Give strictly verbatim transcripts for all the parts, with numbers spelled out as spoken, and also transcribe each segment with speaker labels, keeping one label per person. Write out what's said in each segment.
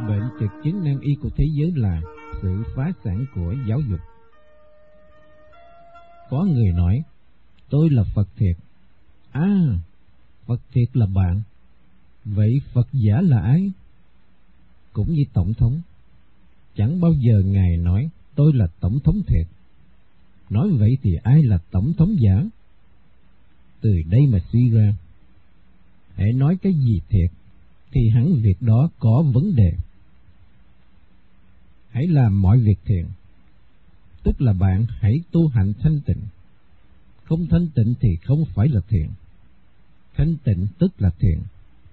Speaker 1: Bệnh trực chứng nan y của thế giới là sự phá sản của giáo dục. Có người nói, tôi là Phật thiệt. À, Phật thiệt là bạn. Vậy Phật giả là ai? Cũng như Tổng thống. Chẳng bao giờ Ngài nói, tôi là Tổng thống thiệt. Nói vậy thì ai là Tổng thống giả? Từ đây mà suy ra, hãy nói cái gì thiệt, thì hẳn việc đó có vấn đề. Hãy làm mọi việc thiện, tức là bạn hãy tu hạnh thanh tịnh. Không thanh tịnh thì không phải là thiện. Thanh tịnh tức là thiện.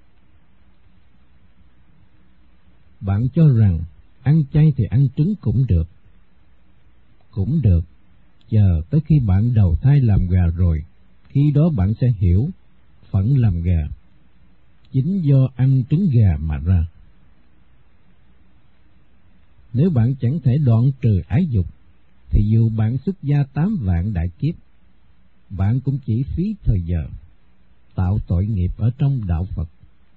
Speaker 1: Bạn cho rằng ăn chay thì ăn trứng cũng được. Cũng được, chờ tới khi bạn đầu thai làm gà rồi, khi đó bạn sẽ hiểu phận làm gà chính do ăn trứng gà mà ra. Nếu bạn chẳng thể đoạn trừ ái dục, thì dù bạn xuất gia tám vạn đại kiếp, bạn cũng chỉ phí thời giờ, tạo tội nghiệp ở trong đạo Phật.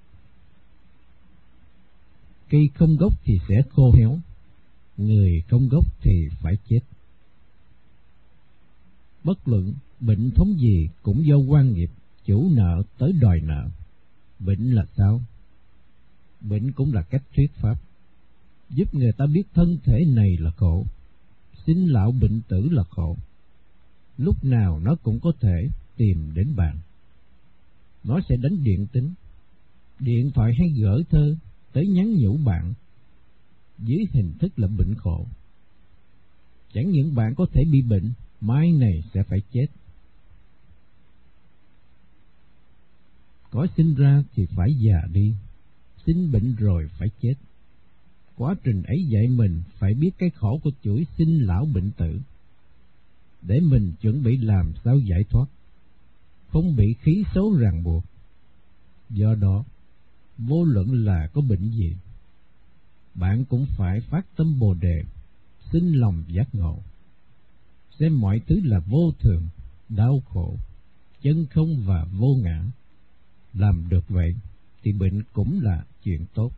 Speaker 1: Cây không gốc thì sẽ khô héo, người không gốc thì phải chết. Bất luận bệnh thống gì cũng do quan nghiệp, chủ nợ tới đòi nợ. Bệnh là sao? Bệnh cũng là cách thuyết pháp, giúp người ta biết thân thể này là khổ, sinh lão bệnh tử là khổ. Lúc nào nó cũng có thể tìm đến bạn. Nó sẽ đánh điện tín, điện thoại hay gửi thơ tới nhắn nhủ bạn, dưới hình thức là bệnh khổ. Chẳng những bạn có thể bị bệnh, mai này sẽ phải chết. Có sinh ra thì phải già đi, sinh bệnh rồi phải chết. Quá trình ấy dạy mình phải biết cái khổ của chuỗi sinh lão bệnh tử, để mình chuẩn bị làm sao giải thoát, không bị khí số ràng buộc. Do đó, vô luận là có bệnh gì, bạn cũng phải phát tâm Bồ Đề, sinh lòng giác ngộ, xem mọi thứ là vô thường, đau khổ, chân không và vô ngã. Làm được vậy thì bệnh cũng là chuyện tốt.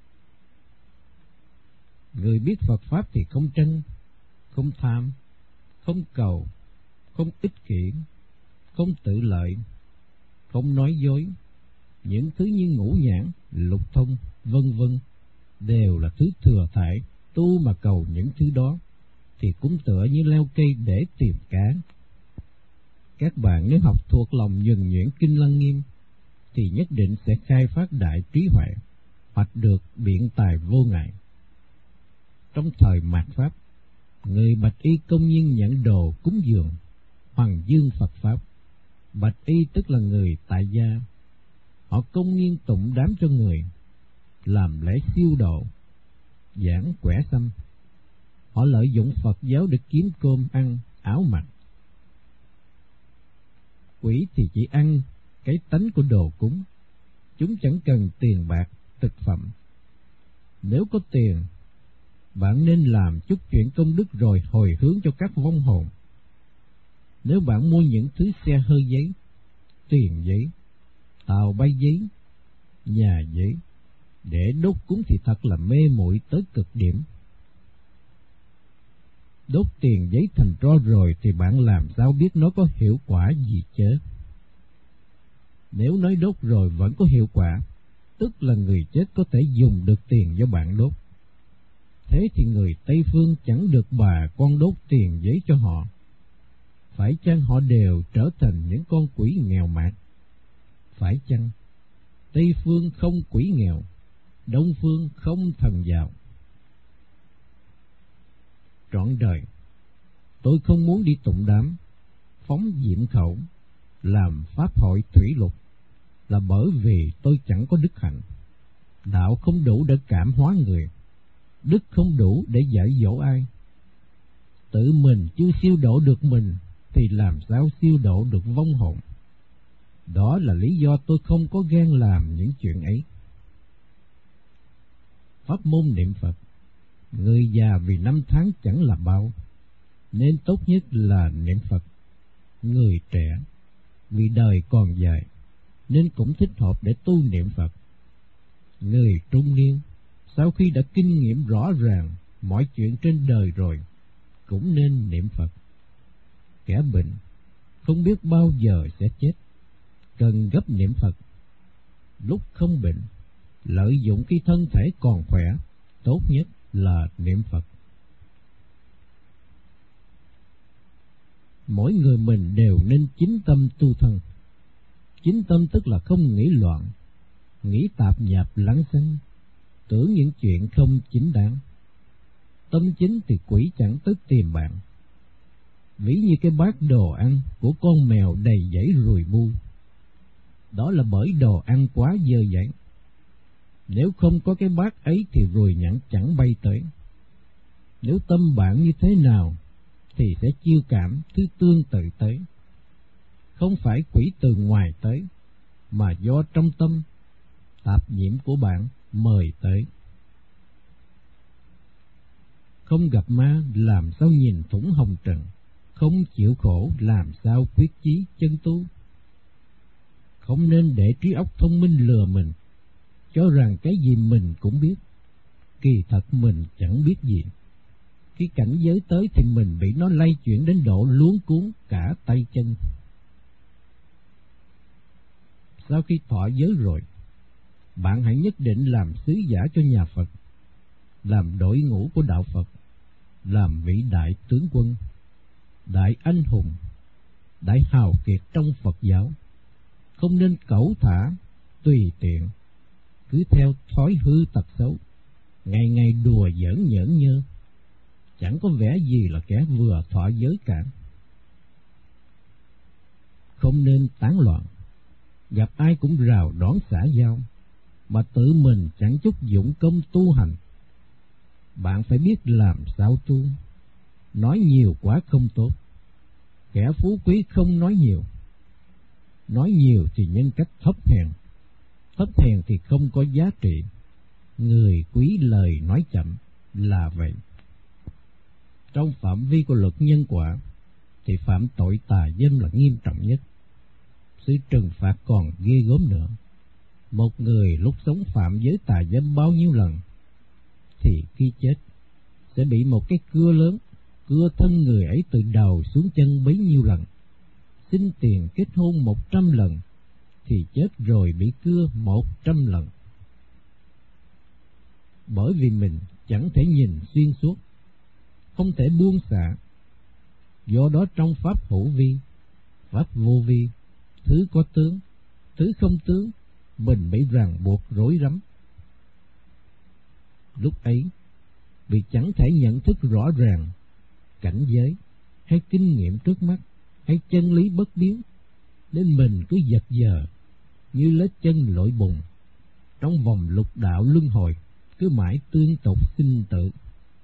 Speaker 1: Người biết Phật Pháp thì không tranh, không tham, không cầu, không ích kỷ, không tự lợi, không nói dối. Những thứ như ngũ nhãn, lục thông, vân vân đều là thứ thừa thải. Tu mà cầu những thứ đó thì cũng tựa như leo cây để tìm cá. Các bạn nếu học thuộc lòng nhuần nhuyễn Kinh Lăng Nghiêm thì nhất định sẽ khai phát đại trí huệ, hoạch được biện tài vô ngại. Trong thời mạt Pháp, người Bạch Y công nhiên nhận đồ cúng dường, hoàng dương Phật Pháp. Bạch Y tức là người tại gia. Họ công nhiên tụng đám cho người, làm lễ siêu độ, giảng quẻ xăm. Họ lợi dụng Phật giáo để kiếm cơm ăn, áo mặc. Quỷ thì chỉ ăn cái tánh của đồ cúng, chúng chẳng cần tiền bạc, thực phẩm. Nếu có tiền, bạn nên làm chút chuyện công đức rồi hồi hướng cho các vong hồn. Nếu bạn mua những thứ xe hơi giấy, tiền giấy, tàu bay giấy, nhà giấy để đốt cúng thì thật là mê muội tới cực điểm. Đốt tiền giấy thành tro rồi thì bạn làm sao biết nó có hiệu quả gì chứ? Nếu nói đốt rồi vẫn có hiệu quả, tức là người chết có thể dùng được tiền do bạn đốt. Thế thì người Tây Phương chẳng được bà con đốt tiền giấy cho họ. Phải chăng họ đều trở thành những con quỷ nghèo mạt? Phải chăng Tây Phương không quỷ nghèo, Đông Phương không thần giàu? Trọn đời, tôi không muốn đi tụng đám, phóng diệm khẩu, làm pháp hội thủy lục, là bởi vì tôi chẳng có đức hạnh. Đạo không đủ để cảm hóa người, đức không đủ để dạy dỗ ai. Tự mình chưa siêu độ được mình thì làm sao siêu độ được vong hồn? Đó là lý do tôi không có gan làm những chuyện ấy. Pháp môn niệm Phật, người già vì năm tháng chẳng là bao, nên tốt nhất là niệm Phật. Người trẻ vì đời còn dài, nên cũng thích hợp để tu niệm Phật. Người trung niên sau khi đã kinh nghiệm rõ ràng mọi chuyện trên đời rồi, cũng nên niệm Phật. Kẻ bệnh không biết bao giờ sẽ chết, cần gấp niệm Phật. Lúc không bệnh, lợi dụng khi thân thể còn khỏe, tốt nhất là niệm Phật. Mỗi người mình đều nên chính tâm tu thân. Chính tâm tức là không nghĩ loạn, nghĩ tạp nhạp lăng xăng, tưởng những chuyện không chính đáng. Tâm chính thì quỷ chẳng tới tìm bạn. Ví như cái bát đồ ăn của con mèo đầy dãy ruồi bu, đó là bởi đồ ăn quá dơ dãi. Nếu không có cái bát ấy thì ruồi nhặng chẳng bay tới. Nếu tâm bạn như thế nào thì sẽ chiêu cảm thứ tương tự tới. Không phải quỷ từ ngoài tới, mà do trong tâm tạp nhiễm của bạn mời tới. Không gặp ma làm sao nhìn thủng hồng trần, không chịu khổ làm sao quyết chí chân tu. Không nên để trí óc thông minh lừa mình, cho rằng cái gì mình cũng biết, kỳ thật mình chẳng biết gì. Khi cảnh giới tới thì mình bị nó lay chuyển đến độ luống cuống cả tay chân. Sau khi thọ giới rồi, bạn hãy nhất định làm sứ giả cho nhà Phật, làm đội ngũ của đạo Phật, làm vị đại tướng quân, đại anh hùng, đại hào kiệt trong Phật giáo. Không nên cẩu thả, tùy tiện, cứ theo thói hư tật xấu, ngày ngày đùa giỡn nhởn nhơ, chẳng có vẻ gì là kẻ vừa thọ giới cả. Không nên tán loạn, gặp ai cũng rào đón xã giao, mà tự mình chẳng chút dụng công tu hành. Bạn phải biết làm sao tu. Nói nhiều quá không tốt. Kẻ phú quý không nói nhiều. Nói nhiều thì nhân cách thấp hèn, thấp hèn thì không có giá trị. Người quý lời nói chậm là vậy. Trong phạm vi của luật nhân quả thì phạm tội tà dâm là nghiêm trọng nhất. Sự trừng phạt còn ghê gớm nữa. Một người lúc sống phạm giới tà dâm bao nhiêu lần thì khi chết sẽ bị một cái cưa lớn cưa thân người ấy từ đầu xuống chân bấy nhiêu lần. Xin tiền kết hôn một trăm lần thì chết rồi bị cưa một trăm lần. Bởi vì mình chẳng thể nhìn xuyên suốt, không thể buông xả. Do đó trong pháp hữu vi, pháp vô vi, thứ có tướng, thứ không tướng, mình bị ràng buộc rối rắm. Lúc ấy, vì chẳng thể nhận thức rõ ràng cảnh giới hay kinh nghiệm trước mắt hay chân lý bất biến, nên mình cứ giật giờ như lết chân lội bùn trong vòng lục đạo luân hồi, cứ mãi tương tục sinh tử.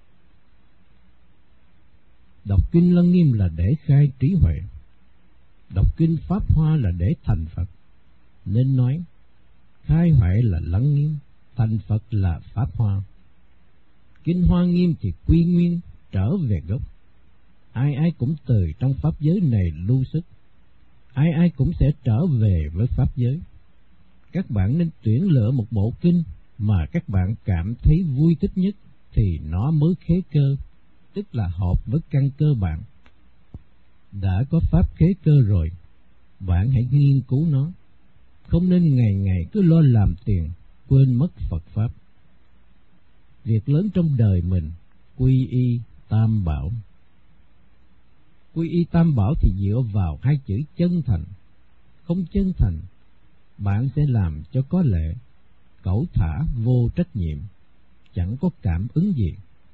Speaker 1: Đọc kinh Lăng Nghiêm là để khai trí huệ, đọc kinh Pháp Hoa là để thành Phật. Nên nói khai huệ là Lăng Nghiêm, thành Phật là Pháp Hoa. Kinh Hoa Nghiêm thì quy nguyên trở về gốc. Ai ai cũng từ trong pháp giới này lưu sức, ai ai cũng sẽ trở về với pháp giới. Các bạn nên tuyển lựa một bộ kinh mà các bạn cảm thấy vui thích nhất thì nó mới khế cơ, tức là hợp với căn cơ bạn. Đã có pháp khế cơ rồi, bạn hãy nghiên cứu nó, không nên ngày ngày cứ lo làm tiền, quên mất Phật Pháp. Việc lớn trong đời mình, quy y tam bảo. Quy y tam bảo thì dựa vào hai chữ chân thành. Không chân thành, bạn sẽ làm cho có lệ, cẩu thả vô trách nhiệm, chẳng có cảm ứng gì.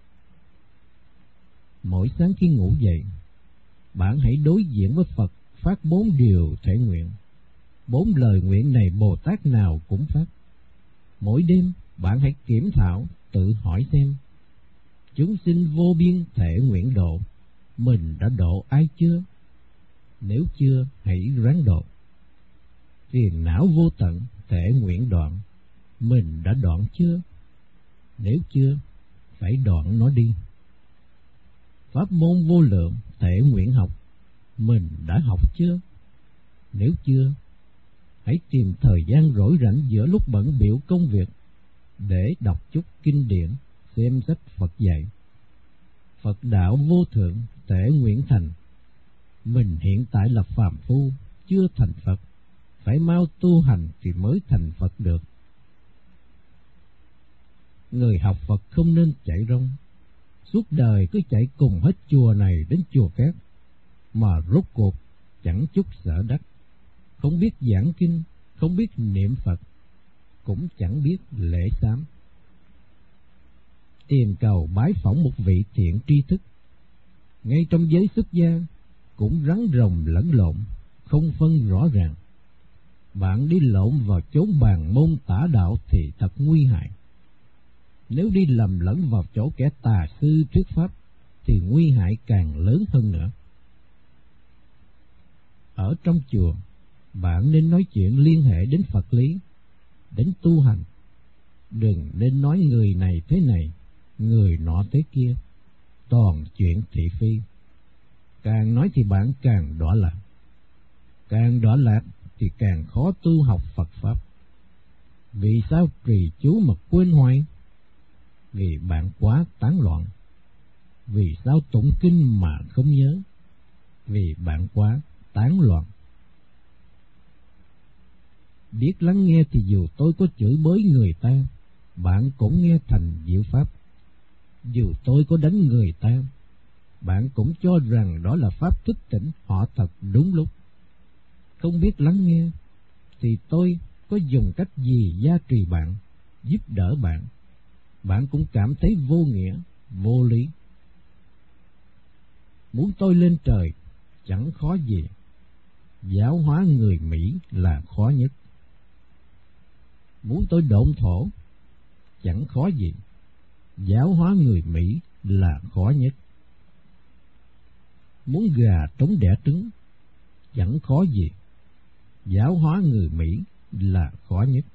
Speaker 1: Mỗi sáng khi ngủ dậy, bạn hãy đối diện với Phật phát bốn điều thể nguyện. Bốn lời nguyện này Bồ Tát nào cũng phát. Mỗi đêm bạn hãy kiểm thảo, tự hỏi xem chúng sinh vô biên thể nguyện độ, mình đã độ ai chưa? Nếu chưa, hãy ráng độ. Phiền não vô tận thể nguyện đoạn, mình đã đoạn chưa? Nếu chưa, phải đoạn nó đi. Pháp môn vô lượng thể nguyện học, mình đã học chưa? Nếu chưa, hãy tìm thời gian rỗi rảnh giữa lúc bận bịu công việc, để đọc chút kinh điển, xem sách Phật dạy. Phật đạo vô thượng, thể nguyện thành. Mình hiện tại là phàm phu, chưa thành Phật, phải mau tu hành thì mới thành Phật được. Người học Phật không nên chạy rong, suốt đời cứ chạy cùng hết chùa này đến chùa khác, mà rốt cuộc chẳng chút sở đắc, không biết giảng kinh, không biết niệm Phật, cũng chẳng biết lễ sám. Tìm cầu bái phỏng một vị thiện tri thức, ngay trong giới xuất gia cũng rắn rồng lẫn lộn, không phân rõ ràng. Bạn đi lộn vào chốn bàn môn tả đạo thì thật nguy hại. Nếu đi lầm lẫn vào chỗ kẻ tà sư thuyết pháp thì nguy hại càng lớn hơn nữa. Ở trong chùa, bạn nên nói chuyện liên hệ đến Phật lý, đến tu hành. Đừng nên nói người này thế này, người nọ thế kia, toàn chuyện thị phi. Càng nói thì bạn càng đọa lạc, càng đọa lạc thì càng khó tu học Phật pháp. Vì sao trì chú mà quên hoài? Vì bạn quá tán loạn. Vì sao tụng kinh mà không nhớ? Vì bạn quá tán loạn. Biết lắng nghe thì dù tôi có chửi bới người ta, bạn cũng nghe thành diệu pháp. Dù tôi có đánh người ta, bạn cũng cho rằng đó là pháp thức tỉnh họ thật đúng lúc. Không biết lắng nghe thì tôi có dùng cách gì gia trì bạn, giúp đỡ bạn, bạn cũng cảm thấy vô nghĩa, vô lý. Muốn tôi lên trời chẳng khó gì, giáo hóa người Mỹ là khó nhất. Muốn tôi độn thổ chẳng khó gì, giáo hóa người Mỹ là khó nhất. Muốn gà trống đẻ trứng chẳng khó gì, giáo hóa người Mỹ là khó nhất.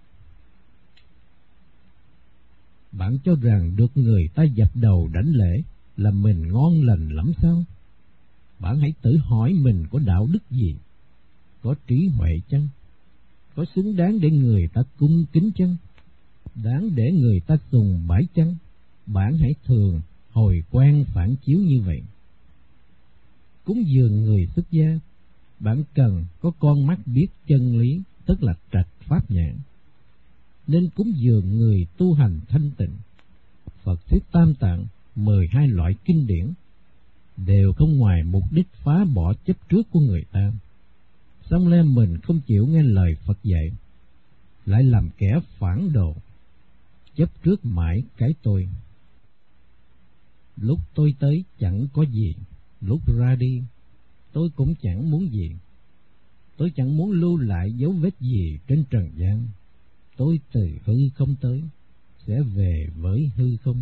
Speaker 1: Bạn cho rằng được người ta dập đầu đảnh lễ là mình ngon lành lắm sao? Bạn hãy tự hỏi mình có đạo đức gì, có trí huệ chăng, có xứng đáng để người ta cung kính chăng, đáng để người ta sùng bái chăng? Bạn hãy thường hồi quan phản chiếu như vậy. Cúng dường người xuất gia, bạn cần có con mắt biết chân lý, tức là trạch pháp nhãn. Nên cúng dường người tu hành thanh tịnh. Phật thuyết tam tạng, mười hai loại kinh điển, đều không ngoài mục đích phá bỏ chấp trước của người ta. Xong lên mình không chịu nghe lời Phật dạy, lại làm kẻ phản đồ, chấp trước mãi cái tôi. Lúc tôi tới chẳng có gì, lúc ra đi tôi cũng chẳng muốn gì. Tôi chẳng muốn lưu lại dấu vết gì trên trần gian. Tôi từ hư không tới, sẽ về với hư không.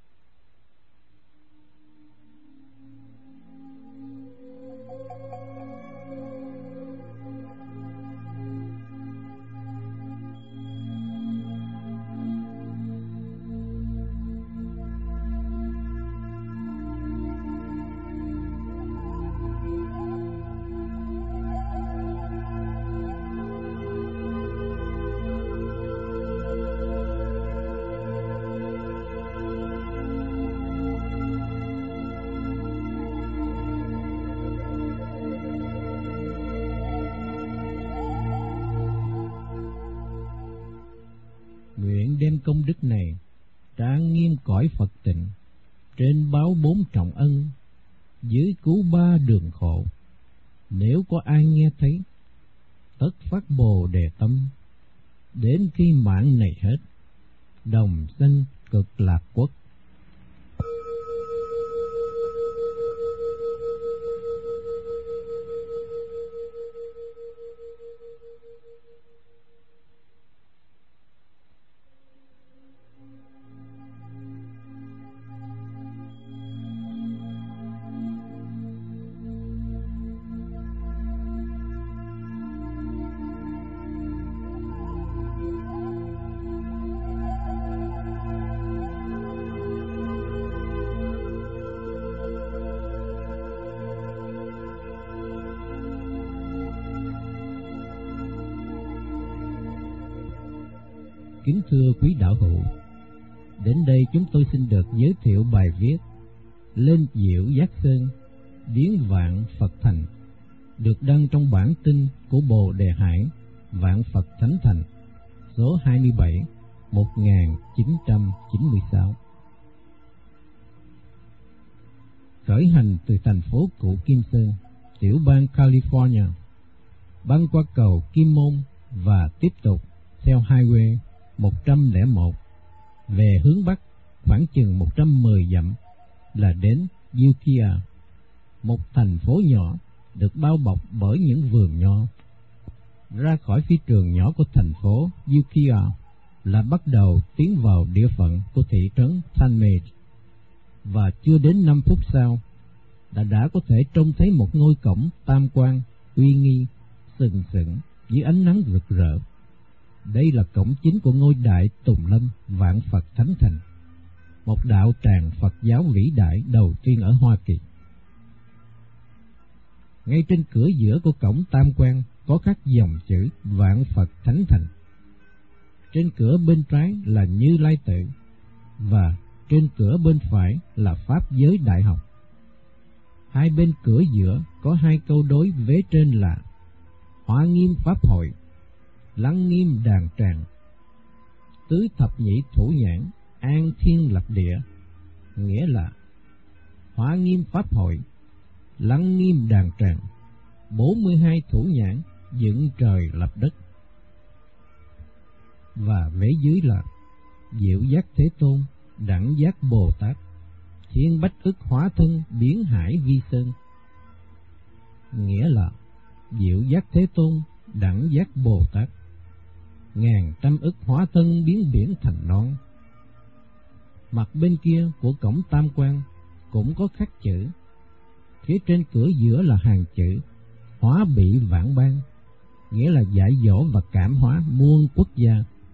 Speaker 1: Nguyện đem công đức này trang nghiêm cõi Phật tịnh, trên báo bốn trọng ân, dưới cứu ba đường khổ. Nếu có ai nghe thấy, tất phát bồ đề tâm, đến khi mạng này hết, đồng sanh cực lạc quốc. Kính thưa quý đạo hữu, Đến đây chúng tôi xin được giới thiệu bài viết Lên Diệu Giác Sơn, Biến Vạn Phật Thành, được đăng trong bản tin của Bồ Đề Hải Vạn Phật Thánh Thành, số hai mươi bảy, một nghìn chín trăm chín mươi sáu. Khởi hành từ thành phố cũ Kim Sơn, tiểu bang California, băng qua cầu Kim Môn và tiếp tục theo Highway một trăm lẻ một về hướng Bắc khoảng chừng một trăm mười dặm là đến Ukiah, một thành phố nhỏ được bao bọc bởi những vườn nho. Ra khỏi phi trường nhỏ của thành phố Ukiah là bắt đầu tiến vào địa phận của thị trấn Tallmadge, và chưa đến năm phút sau đã đã có thể trông thấy một ngôi cổng tam quan uy nghi sừng sững dưới ánh nắng rực rỡ. Đây là cổng chính của ngôi đại Tùng Lâm Vạn Phật Thánh Thành, một đạo tràng Phật giáo vĩ đại đầu tiên ở Hoa Kỳ. Ngay trên cửa giữa của cổng tam quan có khắc dòng chữ Vạn Phật Thánh Thành. Trên cửa bên trái là Như Lai Tự, và trên cửa bên phải là Pháp Giới Đại Học. Hai bên cửa giữa có hai câu đối vế trên là Hóa Nghiêm Pháp Hội, Lăng Nghiêm Đàn Tràng, Tứ Thập Nhị Thủ Nhãn, An Thiên Lập Địa, nghĩa là Hóa Nghiêm Pháp Hội, Lăng Nghiêm Đàn Tràng, bốn mươi hai thủ nhãn, dựng trời lập đất. Và vế dưới là Diệu Giác Thế Tôn, Đẳng Giác Bồ Tát, Thiên Bách Ức Hóa Thân, Biến Hải Vi Sơn, nghĩa là Diệu Giác Thế Tôn, Đẳng Giác Bồ Tát, ngàn trăm ức hóa thân biến biển thành non. Mặt bên kia của cổng tam quan cũng có khắc chữ, phía trên cửa giữa là hàng chữ Hóa Bị Vạn Ban, nghĩa là dạy dỗ và cảm hóa muôn quốc gia.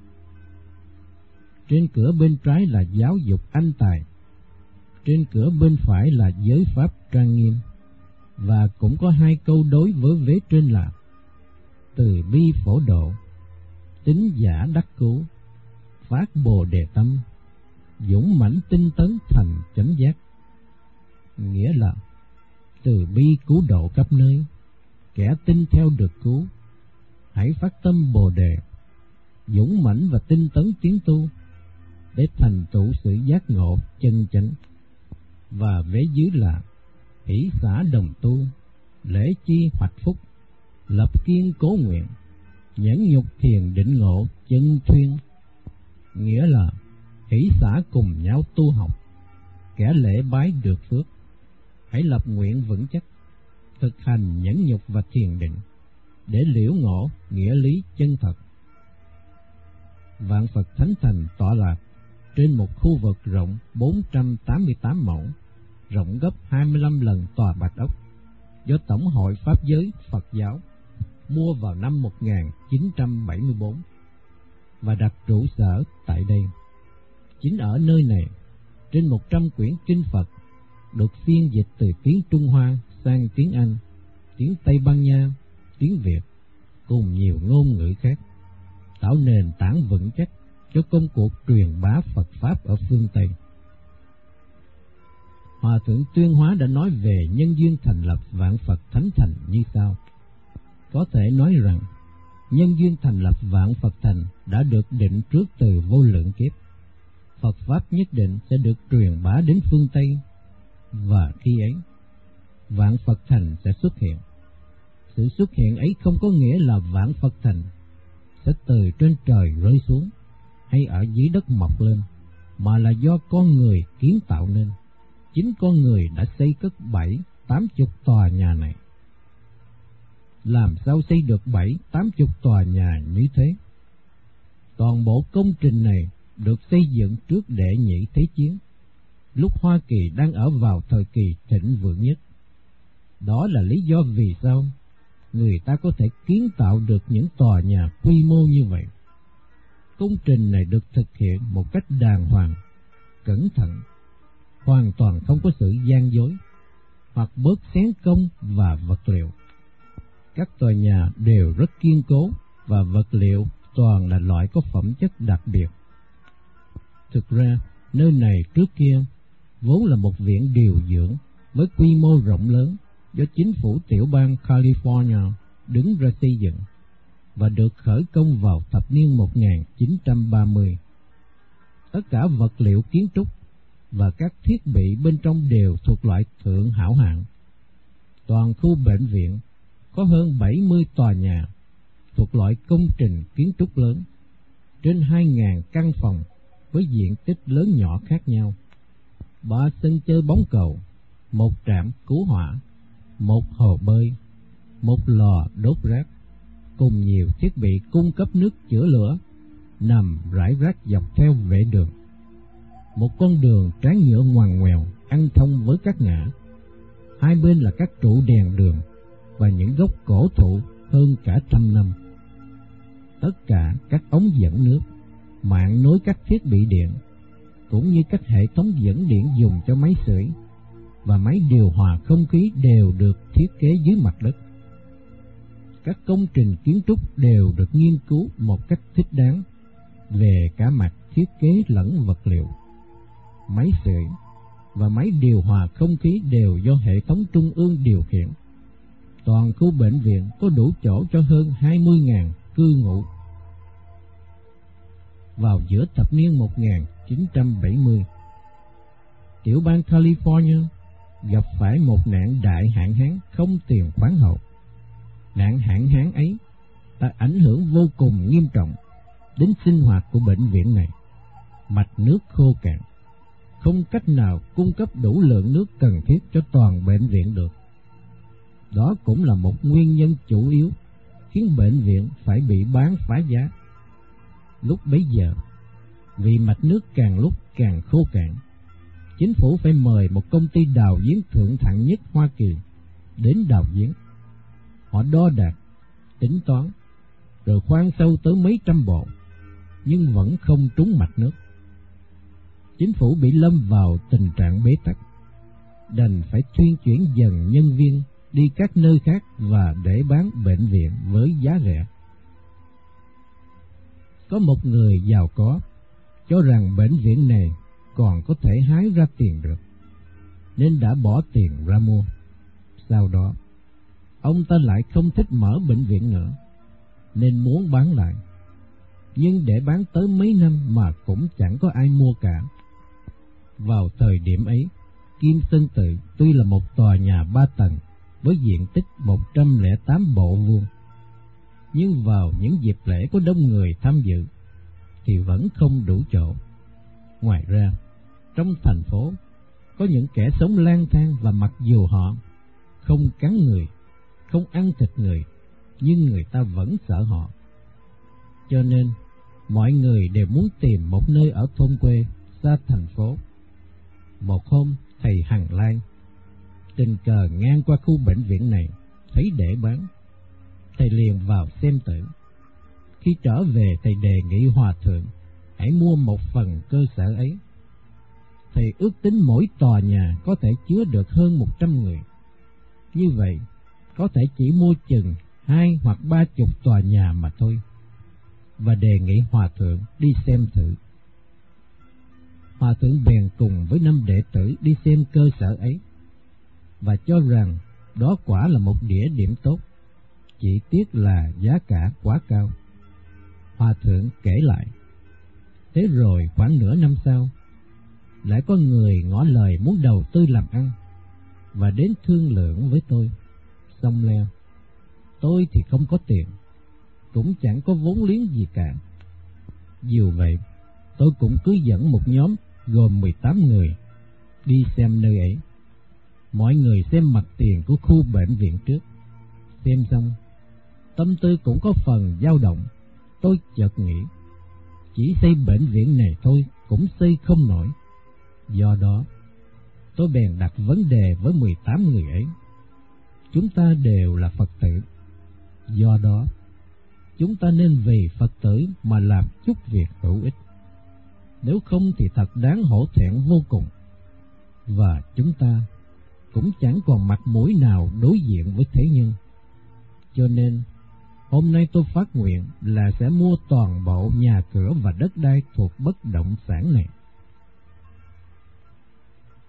Speaker 1: Trên cửa bên trái là Giáo Dục Anh Tài, trên cửa bên phải là Giới Pháp Trang Nghiêm, và cũng có hai câu đối với vế trên là Từ Bi Phổ Độ, Tín Giả Đắc Cứu, Phát Bồ Đề Tâm, Dũng Mãnh Tinh Tấn Thành Chánh Giác, nghĩa là từ bi cứu độ khắp nơi, kẻ tin theo được cứu, hãy phát tâm Bồ Đề, dũng mãnh và tinh tấn tiến tu để thành tựu sự giác ngộ chân chánh. Và vế dưới là hỷ xả đồng tu, lễ chi hoạch phúc, lập kiên cố nguyện, nhẫn nhục thiền định ngộ chân thuyên, nghĩa là hỷ xả cùng nhau tu học, kẻ lễ bái được phước, hãy lập nguyện vững chắc, thực hành nhẫn nhục và thiền định để liễu ngộ nghĩa lý chân thật. Vạn Phật Thánh Thành tọa lạc trên một khu vực rộng bốn trăm tám mươi tám mẫu, rộng gấp hai mươi lăm lần tòa Bạch Ốc, do Tổng hội Pháp Giới Phật giáo mua vào năm một nghìn chín trăm bảy mươi bốn và đặt trụ sở tại đây. Chính ở nơi này, trên một trăm quyển kinh Phật được phiên dịch từ tiếng Trung Hoa sang tiếng Anh, tiếng Tây Ban Nha, tiếng Việt cùng nhiều ngôn ngữ khác, tạo nền tảng vững chắc cho công cuộc truyền bá Phật Pháp ở phương Tây. Hòa Thượng Tuyên Hóa đã nói về nhân duyên thành lập Vạn Phật Thánh Thành như sau. Có thể nói rằng, nhân duyên thành lập Vạn Phật Thành đã được định trước từ vô lượng kiếp. Phật Pháp nhất định sẽ được truyền bá đến phương Tây, và khi ấy, Vạn Phật Thành sẽ xuất hiện. Sự xuất hiện ấy không có nghĩa là Vạn Phật Thành sẽ từ trên trời rơi xuống hay ở dưới đất mọc lên, mà là do con người kiến tạo nên. Chính con người đã xây cất bảy, tám chục tòa nhà này. Làm sao xây được bảy, tám chục tòa nhà như thế? Toàn bộ công trình này được xây dựng trước Đệ Nhị Thế Chiến, lúc Hoa Kỳ đang ở vào thời kỳ thịnh vượng nhất. Đó là lý do vì sao người ta có thể kiến tạo được những tòa nhà quy mô như vậy. Công trình này được thực hiện một cách đàng hoàng, cẩn thận, hoàn toàn không có sự gian dối hoặc bớt xén công và vật liệu. Các tòa nhà đều rất kiên cố và vật liệu toàn là loại có phẩm chất đặc biệt. Thực ra, Nơi này trước kia vốn là một viện điều dưỡng với quy mô rộng lớn do chính phủ tiểu bang California đứng ra xây dựng và được khởi công vào thập niên một nghìn chín trăm ba mươi. Tất cả vật liệu kiến trúc và các thiết bị bên trong đều thuộc loại thượng hảo hạng. Toàn khu bệnh viện có hơn bảy mươi tòa nhà thuộc loại công trình kiến trúc lớn, trên hai nghìn căn phòng với diện tích lớn nhỏ khác nhau, ba sân chơi bóng cầu, một trạm cứu hỏa, một hồ bơi, một lò đốt rác, cùng nhiều thiết bị cung cấp nước chữa lửa nằm rải rác dọc theo vệ đường. Một con đường tráng nhựa ngoằn ngoèo ăn thông với các ngã, hai bên là các trụ đèn đường và những gốc cổ thụ hơn cả trăm năm. Tất cả các ống dẫn nước, mạng nối các thiết bị điện, cũng như các hệ thống dẫn điện dùng cho máy sưởi và máy điều hòa không khí đều được thiết kế dưới mặt đất. Các công trình kiến trúc đều được nghiên cứu một cách thích đáng về cả mặt thiết kế lẫn vật liệu. Máy sưởi và máy điều hòa không khí đều do hệ thống trung ương điều khiển. Toàn khu bệnh viện có đủ chỗ cho hơn hai mươi nghìn cư ngụ. Vào giữa thập niên một nghìn chín trăm bảy mươi, tiểu bang California gặp phải một nạn đại hạn hán không tiền khoáng hậu. Nạn hạn hán ấy đã ảnh hưởng vô cùng nghiêm trọng đến sinh hoạt của bệnh viện này. Mạch nước khô cạn, không cách nào cung cấp đủ lượng nước cần thiết cho toàn bệnh viện được. Đó cũng là một nguyên nhân chủ yếu khiến bệnh viện phải bị bán phá giá. Lúc bấy giờ, vì mạch nước càng lúc càng khô cạn, chính phủ phải mời một công ty đào giếng thượng hạng nhất Hoa Kỳ đến đào giếng. Họ đo đạc, tính toán, rồi khoan sâu tới mấy trăm bộ, nhưng vẫn không trúng mạch nước. Chính phủ bị lâm vào tình trạng bế tắc, đành phải tuyên chuyển dần nhân viên đi các nơi khác và để bán bệnh viện với giá rẻ. Có một người giàu có cho rằng bệnh viện này còn có thể hái ra tiền được, nên đã bỏ tiền ra mua. Sau đó, ông ta lại không thích mở bệnh viện nữa, nên muốn bán lại. Nhưng để bán tới mấy năm mà cũng chẳng có ai mua cả. Vào thời điểm ấy, Kim Sơn Tự tuy là một tòa nhà ba tầng với diện tích một trăm lẻ tám bộ vuông, nhưng vào những dịp lễ có đông người tham dự thì vẫn không đủ chỗ. Ngoài ra, trong thành phố có những kẻ sống lang thang và mặc dù họ không cắn người, không ăn thịt người, nhưng người ta vẫn sợ họ. Cho nên, mọi người đều muốn tìm một nơi ở thôn quê, xa thành phố. Một hôm, thầy Hằng Lan tình cờ ngang qua khu bệnh viện này, thấy để bán. Thầy liền vào xem thử. Khi trở về, thầy đề nghị hòa thượng hãy mua một phần cơ sở ấy. Thầy ước tính mỗi tòa nhà có thể chứa được hơn một trăm người. Như vậy, có thể chỉ mua chừng hai hoặc ba chục tòa nhà mà thôi, và đề nghị hòa thượng đi xem thử. Hòa thượng bèn cùng với năm đệ tử đi xem cơ sở ấy, và cho rằng đó quả là một địa điểm tốt, chỉ tiếc là giá cả quá cao. Hòa thượng kể lại, thế rồi khoảng nửa năm sau, lại có người ngỏ lời muốn đầu tư làm ăn, và đến thương lượng với tôi. Xong leo, tôi thì không có tiền, cũng chẳng có vốn liếng gì cả. Dù vậy, tôi cũng cứ dẫn một nhóm gồm mười tám người đi xem nơi ấy. Mọi người xem mặt tiền của khu bệnh viện trước. Xem xong, tâm tư cũng có phần dao động. Tôi chợt nghĩ, chỉ xây bệnh viện này thôi cũng xây không nổi. Do đó, tôi bèn đặt vấn đề với mười tám người ấy. Chúng ta đều là Phật tử, do đó chúng ta nên vì Phật tử mà làm chút việc hữu ích, nếu không thì thật đáng hổ thẹn vô cùng, và chúng ta cũng chẳng còn mặt mũi nào đối diện với thế nhân. Cho nên hôm nay tôi phát nguyện là sẽ mua toàn bộ nhà cửa và đất đai thuộc bất động sản này.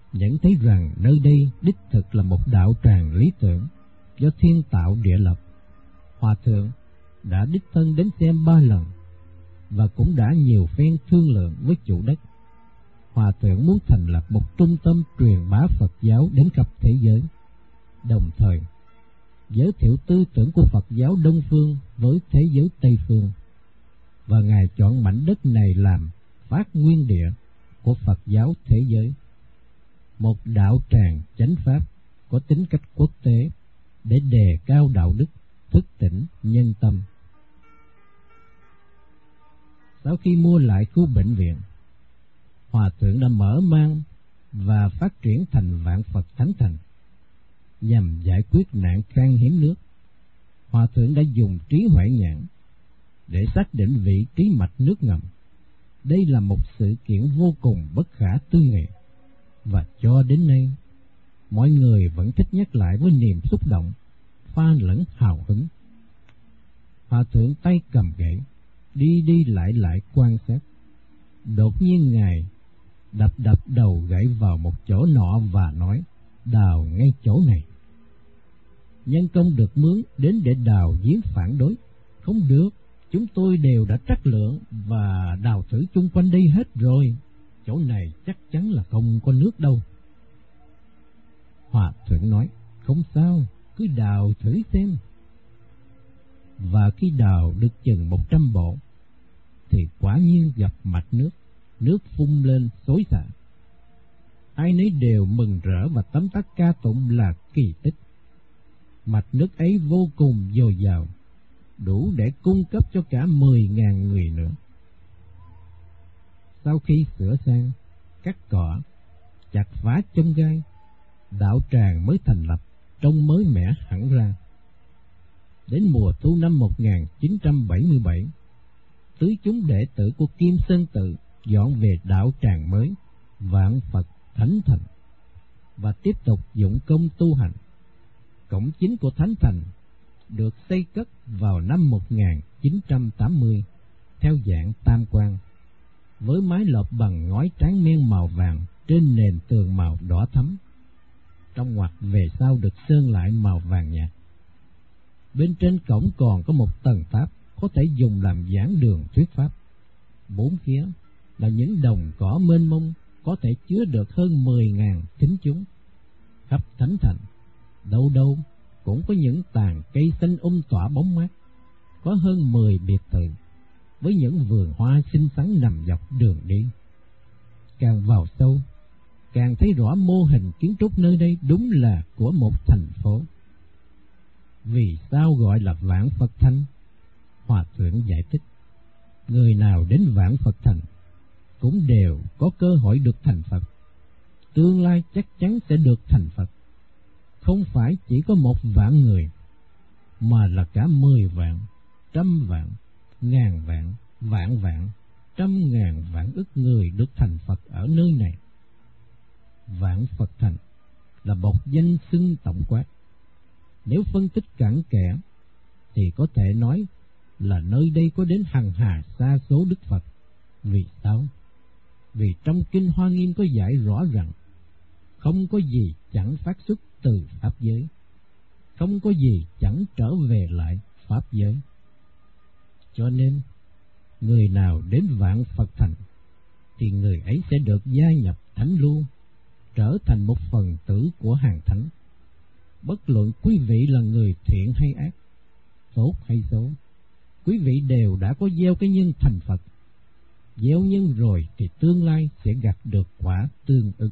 Speaker 1: nhận thấy rằng nơi đây đích thực là một đạo tràng lý tưởng do thiên tạo địa lập. Hòa thượng đã đích thân đến xem ba lần và cũng đã nhiều phen thương lượng với chủ đất. Hòa thượng muốn thành lập một trung tâm truyền bá Phật giáo đến khắp thế giới, đồng thời giới thiệu tư tưởng của Phật giáo Đông Phương với thế giới Tây Phương, và Ngài chọn mảnh đất này làm phát nguyên địa của Phật giáo thế giới, một đạo tràng chánh pháp có tính cách quốc tế để đề cao đạo đức, thức tỉnh nhân tâm. Sau khi mua lại khu bệnh viện, Hòa thượng đã mở mang và phát triển thành Vạn Phật Thánh Thành. Nhằm giải quyết nạn khan hiếm nước, Hòa thượng đã dùng trí huệ nhãn để xác định vị trí mạch nước ngầm. Đây là một sự kiện vô cùng bất khả tư nghị, và cho đến nay mọi người vẫn thích nhắc lại với niềm xúc động pha lẫn hào hứng. Hòa thượng tay cầm gậy, đi đi lại lại quan sát. Đột nhiên Ngài đập đập đầu gậy vào một chỗ nọ và nói: đào ngay chỗ này. Nhân công được mướn đến để đào giếng phản đối: không được, chúng tôi đều đã trắc lượng và đào thử chung quanh đây hết rồi, chỗ này chắc chắn là không có nước đâu. Hòa thượng nói: không sao, cứ đào thử xem. Và khi đào được chừng một trăm bộ thì quả nhiên gặp mạch nước, nước phun lên xối xả. Ai nấy đều mừng rỡ và tấm tắc ca tụng là kỳ tích. Mạch nước ấy vô cùng dồi dào, đủ để cung cấp cho cả mười ngàn người nữa. Sau khi sửa sang, cắt cỏ, chặt phá chông gai, đạo tràng mới thành lập, trông mới mẻ hẳn ra. Đến mùa thu năm một nghìn chín trăm bảy mươi bảy, tứ chúng đệ tử của Kim Sơn Tự dọn về đạo tràng mới Vạn Phật Thánh Thành và tiếp tục dụng công tu hành. Cổng chính của Thánh Thành được xây cất vào năm một nghìn chín trăm tám mươi theo dạng tam quan, với mái lợp bằng ngói tráng men màu vàng trên nền tường màu đỏ thẫm. Trong ngoặt về sau được sơn lại màu vàng nhạt. Bên trên cổng còn có một tầng tháp có thể dùng làm giảng đường thuyết pháp. Bốn phía là những đồng cỏ mênh mông có thể chứa được hơn mười ngàn thính chúng. Khắp Thánh Thành, đâu đâu cũng có những tàn cây xanh um tỏa bóng mát. Có hơn mười biệt thự với những vườn hoa xinh xắn nằm dọc đường đi. Càng vào sâu, càng thấy rõ mô hình kiến trúc nơi đây đúng là của một thành phố. Vì sao gọi là Vạn Phật Thành? Hòa thượng giải thích: người nào đến Vạn Phật Thành cũng đều có cơ hội được thành Phật, tương lai chắc chắn sẽ được thành Phật. Không phải chỉ có một vạn người, mà là cả mười vạn, trăm vạn, ngàn vạn, vạn vạn, trăm ngàn vạn ức người được thành Phật ở nơi này. Vạn Phật Thành là một danh xưng tổng quát. Nếu phân tích cặn kẽ thì có thể nói là nơi đây có đến hằng hà sa số Đức Phật. Vì sao? Vì trong Kinh Hoa Nghiêm có giải rõ rằng không có gì chẳng phát xuất từ Pháp giới, không có gì chẳng trở về lại Pháp giới. Cho nên, người nào đến Vạn Phật Thành thì người ấy sẽ được gia nhập Thánh Lưu, trở thành một phần tử của hàng thánh. Bất luận quý vị là người thiện hay ác, tốt hay xấu, quý vị đều đã có gieo cái nhân thành Phật. Gieo nhân rồi thì tương lai sẽ gặt được quả tương ưng.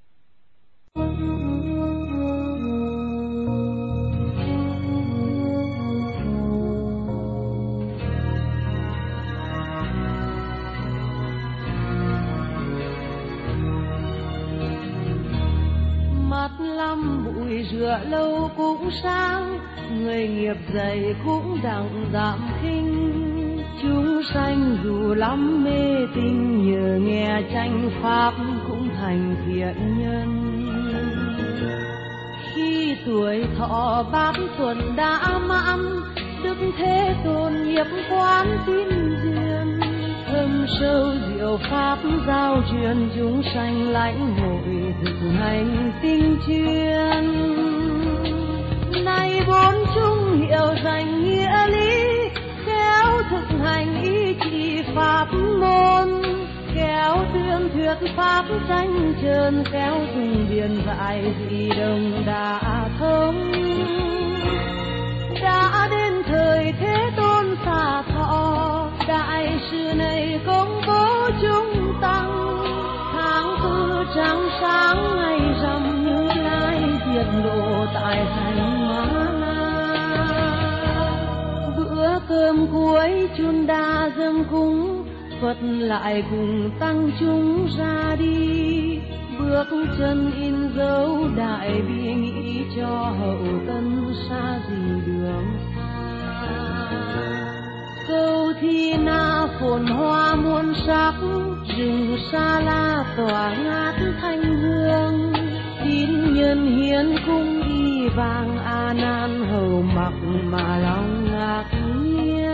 Speaker 2: Mắt lăm bụi rửa lâu cũng sáng, người nghiệp dày cũng đặng giảm khinh. Chúng sanh dù lắm mê tín, nhờ nghe tranh pháp cũng thành thiện nhân. Khi tuổi thọ bát tuần đã mãn, Đức Thế Tôn nhập quán tin duyên, thâm sâu diệu diệu pháp giao truyền chúng sanh lãnh hội thực hành tinh chuyên. Nay bốn chung hiệu danh nghĩa lý, khéo thực hành ý chỉ pháp môn, khéo tuyên thuyết pháp tranh trơn, khéo dùng điển giải dị đồng đã thông. Đã đến thời Thế Tôn xả thọ, đại sự này công bố chúng tăng. Tháng tư trăng sáng ngày rằm, Như Lai diệt độ tại thành Ma La. Bữa cơm cuối chun đa dâng cúng, Phật lại cùng tăng chúng ra đi. Bước chân in dấu đại bi, nghĩ cho hậu tân xa gì đường xa. Câu Thi Na phồn hoa muôn sắc, rừng Sa La tỏa ngát thanh hương. Tín nhân hiến cung y vàng, A Nan hầu mặc mà lòng ngạc nhiên.